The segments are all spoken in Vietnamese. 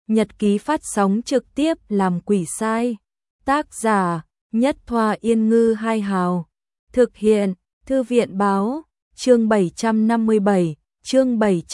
Nhật ký phát sóng trực tiếp làm quỷ sai. Tác giả Nhất Thoa Yên Ngư Hai Hào. Thực hiện Thư viện Báo. Chương 757, chương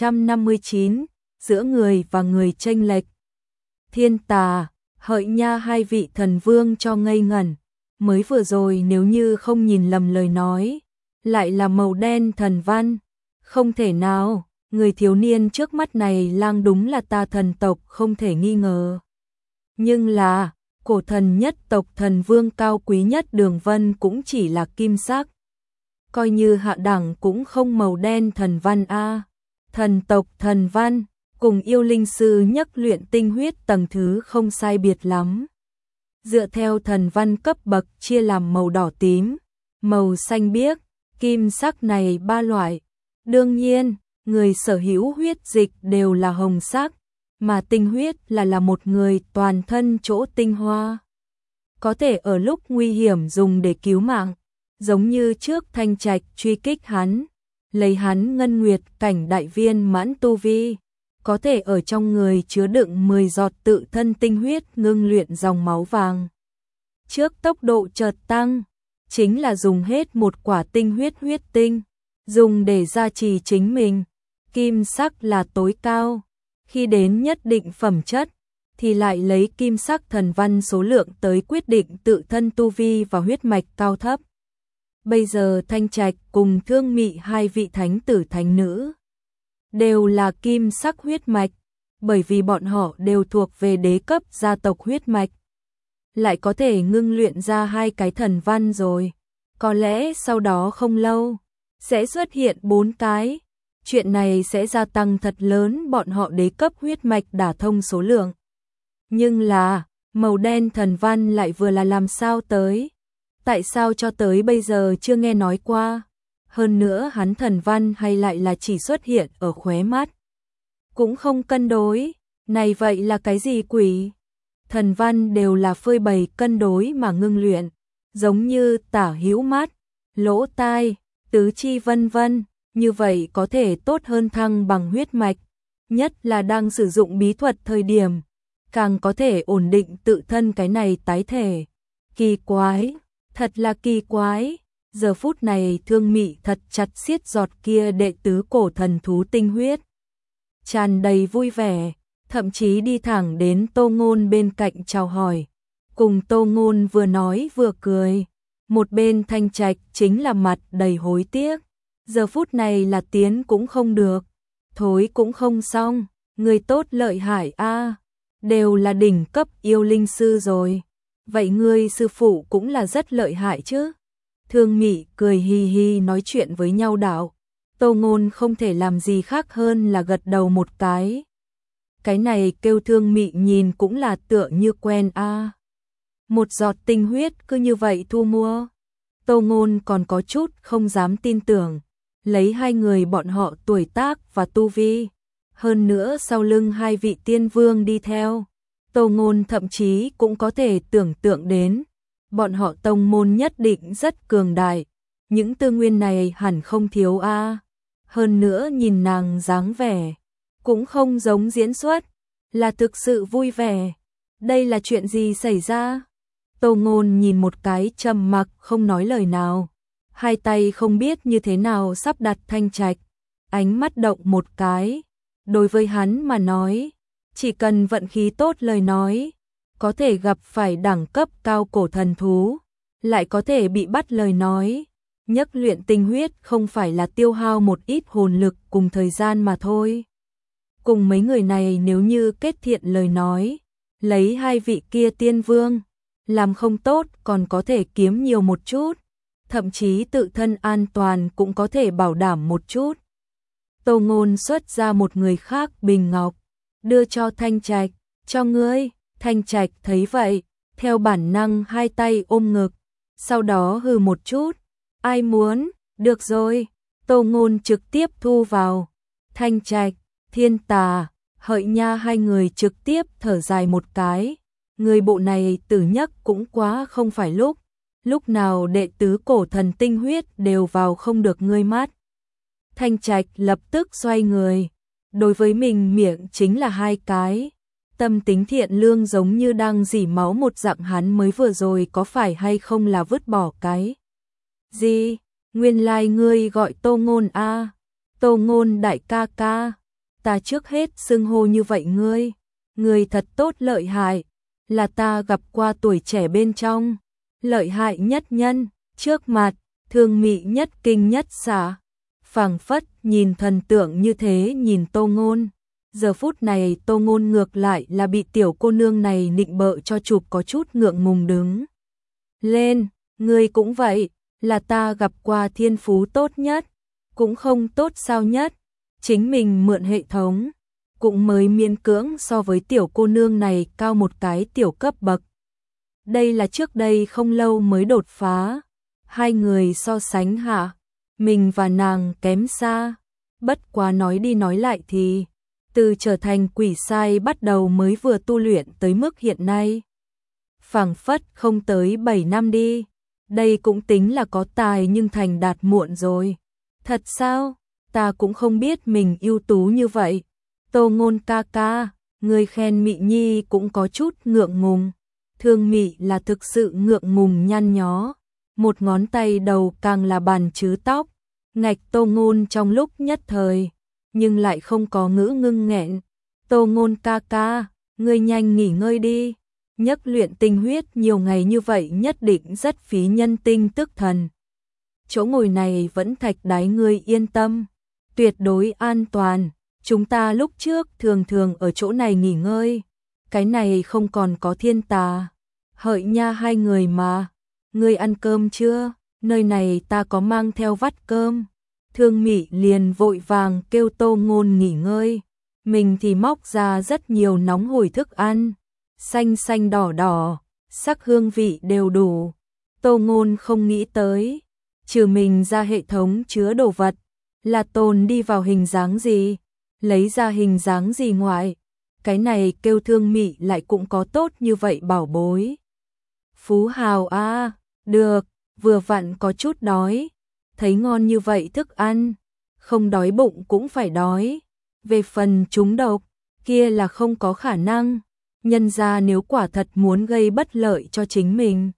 759, giữa người và người chênh lệch. Thiên Tà, Hợi Nha hai vị thần vương cho ngây ngẩn. Mới vừa rồi nếu như không nhìn lầm lời nói, lại là màu đen thần văn. Không thể nào, người thiếu niên trước mắt này lang đúng là ta thần tộc không thể nghi ngờ. Nhưng là, cổ thần nhất tộc thần vương cao quý nhất Đường Vân cũng chỉ là kim sắc. Coi như hạ đẳng cũng không màu đen thần văn a. Thần tộc thần văn, cùng yêu linh sư nhất luyện tinh huyết tầng thứ không sai biệt lắm. Dựa theo thần văn cấp bậc chia làm màu đỏ tím, màu xanh biếc, kim sắc này ba loại. Đương nhiên, người sở hữu huyết dịch đều là hồng sắc, mà tinh huyết là một người toàn thân chỗ tinh hoa. Có thể ở lúc nguy hiểm dùng để cứu mạng, giống như trước Thanh Trạch truy kích hắn, lấy hắn ngân nguyệt cảnh đại viên mãn tu vi, có thể ở trong người chứa đựng 10 giọt tự thân tinh huyết ngưng luyện dòng máu vàng. Trước tốc độ chợt tăng, chính là dùng hết một quả tinh huyết tinh, dùng để gia trì chính mình. Kim sắc là tối cao, khi đến nhất định phẩm chất, thì lại lấy kim sắc thần văn số lượng tới quyết định tự thân tu vi và huyết mạch cao thấp. Bây giờ Thanh Trạch cùng Thương Mị hai vị thánh tử thánh nữ đều là kim sắc huyết mạch, bởi vì bọn họ đều thuộc về đế cấp gia tộc huyết mạch. Lại có thể ngưng luyện ra hai cái thần văn rồi, có lẽ sau đó không lâu sẽ xuất hiện 4 cái. Chuyện này sẽ gia tăng thật lớn bọn họ đế cấp huyết mạch đả thông số lượng. Nhưng là, màu đen thần văn lại vừa là làm sao tới? Tại sao cho tới bây giờ chưa nghe nói qua? Hơn nữa hắn thần văn hay lại là chỉ xuất hiện ở khóe mắt? Cũng không cân đối. Này vậy là cái gì quỷ? Thần văn đều là phơi bày cân đối mà ngưng luyện, giống như tả hữu mắt, lỗ tai, tứ chi vân vân. Như vậy có thể tốt hơn thăng bằng huyết mạch, nhất là đang sử dụng bí thuật thời điểm, càng có thể ổn định tự thân cái này tái thể. Kỳ quái, thật là kỳ quái. Giờ phút này Thương Mị thật chặt siết giọt kia đệ tứ cổ thần thú tinh huyết, tràn đầy vui vẻ, thậm chí đi thẳng đến Tô Ngôn bên cạnh chào hỏi, cùng Tô Ngôn vừa nói vừa cười. Một bên Thanh Trạch chính là mặt đầy hối tiếc. Giờ phút này là tiến cũng không được, thối cũng không xong, người tốt lợi hại a, đều là đỉnh cấp yêu linh sư rồi. Vậy ngươi sư phụ cũng là rất lợi hại chứ? Thương Mị cười hi hi nói chuyện với nhau đạo. Tô Ngôn không thể làm gì khác hơn là gật đầu một cái. Cái này kêu Thương Mị nhìn cũng là tựa như quen a. Một giọt tinh huyết cứ như vậy thu mua. Tô Ngôn còn có chút không dám tin tưởng. Lấy hai người bọn họ tuổi tác và tu vi, hơn nữa sau lưng hai vị tiên vương đi theo, Tô Ngôn thậm chí cũng có thể tưởng tượng đến, bọn họ tông môn nhất định rất cường đại, những tư nguyên này hẳn không thiếu a. Hơn nữa nhìn nàng dáng vẻ, cũng không giống diễn xuất, là thực sự vui vẻ. Đây là chuyện gì xảy ra? Tô Ngôn nhìn một cái trầm mặc không nói lời nào. Hai tay không biết như thế nào sắp đặt Thanh Trạch, ánh mắt động một cái. Đối với hắn mà nói, chỉ cần vận khí tốt lời nói, có thể gặp phải đẳng cấp cao cổ thần thú, lại có thể bị bắt lời nói. Nhất luyện tinh huyết không phải là tiêu hao một ít hồn lực cùng thời gian mà thôi. Cùng mấy người này nếu như kết thiện lời nói, lấy hai vị kia tiên vương, làm không tốt còn có thể kiếm nhiều một chút. Thậm chí tự thân an toàn cũng có thể bảo đảm một chút. Tô Ngôn xuất ra một người khác bình ngọc, đưa cho Thanh Trạch, cho ngươi. Thanh Trạch thấy vậy, theo bản năng hai tay ôm ngực, sau đó hừ một chút. Ai muốn, được rồi. Tô Ngôn trực tiếp thu vào. Thanh Trạch, Thiên Tà, Hợi Nha hai người trực tiếp thở dài một cái. Người bộ này tử nhất cũng quá không phải lúc nào đệ tứ cổ thần tinh huyết đều vào không được ngươi mắt. Thanh Trạch lập tức xoay người, đối với mình miệng chính là hai cái. Tâm tính thiện lương giống như đang rỉ máu một dạng. Hắn mới vừa rồi có phải hay không là vứt bỏ cái gì? Nguyên lai ngươi gọi Tô Ngôn a. Tô Ngôn đại ca ca, ta trước hết xưng hô như vậy ngươi thật tốt lợi hại, là ta gặp qua tuổi trẻ bên trong lợi hại nhất nhân, trước mặt thương mị nhất kinh nhất xả. Phảng phất nhìn thần tượng như thế nhìn Tô Ngôn. Giờ phút này Tô Ngôn ngược lại là bị tiểu cô nương này nịnh bợ cho chụp có chút ngượng ngùng đứng lên. Ngươi cũng vậy, là ta gặp qua thiên phú tốt nhất, cũng không tốt sao nhất. Chính mình mượn hệ thống, cũng mới miễn cưỡng so với tiểu cô nương này cao một cái tiểu cấp bậc. Đây là trước đây không lâu mới đột phá. Hai người so sánh hạ, mình và nàng kém xa. Bất quá nói đi nói lại thì, từ trở thành quỷ sai bắt đầu mới vừa tu luyện tới mức hiện nay. Phảng phất không tới 7 năm đi. Đây cũng tính là có tài nhưng thành đạt muộn rồi. Thật sao? Ta cũng không biết mình ưu tú như vậy. Tô Ngôn ca ca, người khen Mị Nhi cũng có chút ngượng ngùng. Thương Mị là thực sự ngượng ngùng nhăn nhó. Một ngón tay đầu càng là bàn chứ tóc. Ngạch Tô Ngôn trong lúc nhất thời, nhưng lại không có ngữ ngưng nghẹn. Tô Ngôn ca ca, ngươi nhanh nghỉ ngơi đi. Nhất luyện tinh huyết nhiều ngày như vậy nhất định rất phí nhân tinh tức thần. Chỗ ngồi này vẫn thạch đáy, ngươi yên tâm, tuyệt đối an toàn. Chúng ta lúc trước thường thường ở chỗ này nghỉ ngơi. Cái này không còn có thiên tà hợi nha hai người mà. Ngươi ăn cơm chưa? Nơi này ta có mang theo vắt cơm. Thương Mị liền vội vàng kêu Tô Ngôn nghỉ ngơi. Mình thì móc ra rất nhiều nóng hổi thức ăn. Xanh xanh đỏ đỏ, sắc hương vị đều đủ. Tô Ngôn không nghĩ tới, trừ mình ra hệ thống chứa đồ vật, là tồn đi vào hình dáng gì, lấy ra hình dáng gì ngoại. Cái này kêu Thương Mị lại cũng có tốt như vậy bảo bối. Phú hào a, được, vừa vặn có chút đói. Thấy ngon như vậy thức ăn, không đói bụng cũng phải đói. Về phần trúng độc, kia là không có khả năng. Nhân ra nếu quả thật muốn gây bất lợi cho chính mình.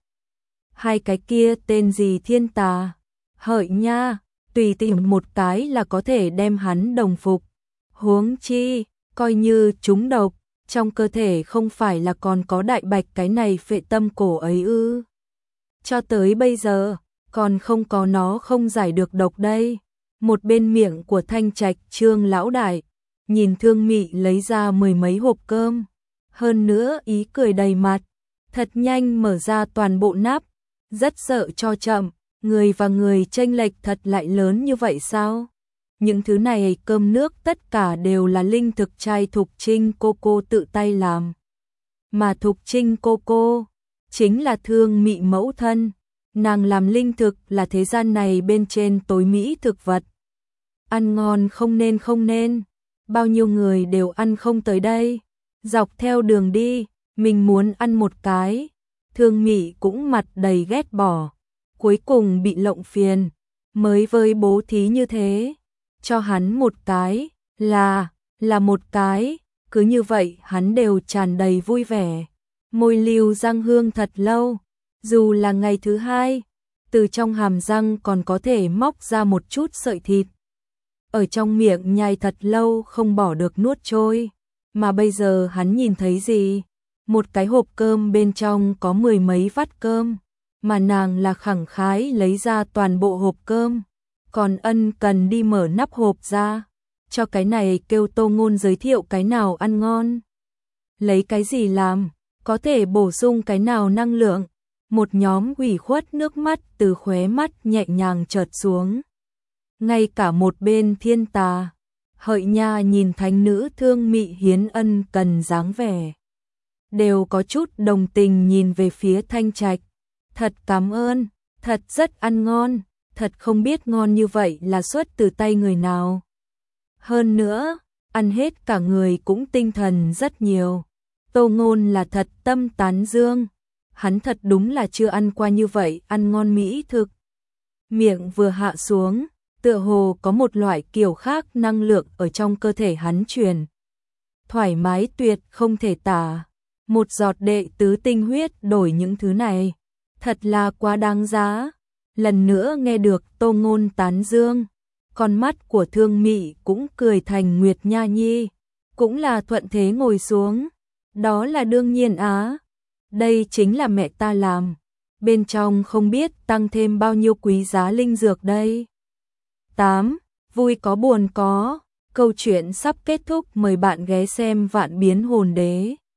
Hai cái kia tên gì thiên tà hợi nha, tùy tìm một cái là có thể đem hắn đồng phục. Huống chi, coi như trúng độc, trong cơ thể không phải là còn có đại bạch cái này phệ tâm cổ ấy ư? Cho tới bây giờ, còn không có nó không giải được độc đây. Một bên miệng của Thanh Trạch Trương lão đại, nhìn Thương Mị lấy ra mười mấy hộp cơm. Hơn nữa ý cười đầy mặt, thật nhanh mở ra toàn bộ nắp, rất sợ cho chậm. Người và người chênh lệch thật lại lớn như vậy sao? Những thứ này cơm nước tất cả đều là linh thực trai Thục Trinh cô tự tay làm. Mà Thục Trinh cô chính là Thương Mị mẫu thân. Nàng làm linh thực là thế gian này bên trên tối mỹ thực vật. Ăn ngon không nên, bao nhiêu người đều ăn không tới đây. Dọc theo đường đi, mình muốn ăn một cái. Thương Mị cũng mặt đầy ghét bỏ. Cuối cùng bị lộng phiền, mới với bố thí như thế. Cho hắn một cái, là một cái. Cứ như vậy hắn đều tràn đầy vui vẻ. Môi lưu răng hương thật lâu. Dù là ngày thứ hai, từ trong hàm răng còn có thể móc ra một chút sợi thịt. Ở trong miệng nhai thật lâu không bỏ được nuốt trôi. Mà bây giờ hắn nhìn thấy gì? Một cái hộp cơm bên trong có mười mấy vắt cơm. Mà nàng là khẳng khái lấy ra toàn bộ hộp cơm. Còn ân cần đi mở nắp hộp ra. Cho cái này kêu Tô Ngôn giới thiệu cái nào ăn ngon. Lấy cái gì làm? Có thể bổ sung cái nào năng lượng? Một nhóm ủy khuất nước mắt từ khóe mắt nhẹ nhàng chợt xuống. Ngay cả một bên thiên tà hợi nha nhìn thánh nữ Thương Mị hiến ân cần dáng vẻ, đều có chút đồng tình nhìn về phía Thanh Trạch. Thật cảm ơn, thật rất ăn ngon, thật không biết ngon như vậy là xuất từ tay người nào. Hơn nữa, ăn hết cả người cũng tinh thần rất nhiều. Tô Ngôn là thật tâm tán dương, hắn thật đúng là chưa ăn qua như vậy ăn ngon mỹ thực. Miệng vừa hạ xuống, tựa hồ có một loại kiểu khác năng lượng ở trong cơ thể hắn truyền thoải mái tuyệt không thể tả. Một giọt đệ tứ tinh huyết đổi những thứ này, thật là quá đáng giá. Lần nữa nghe được Tô Ngôn tán dương, con mắt của Thương Mị cũng cười thành Nguyệt Nha Nhi, cũng là thuận thế ngồi xuống. Đó là đương nhiên á, đây chính là mẹ ta làm, bên trong không biết tăng thêm bao nhiêu quý giá linh dược đây. 8. Vui có buồn có, câu chuyện sắp kết thúc, mời bạn ghé xem Vạn Biến Hồn Đế.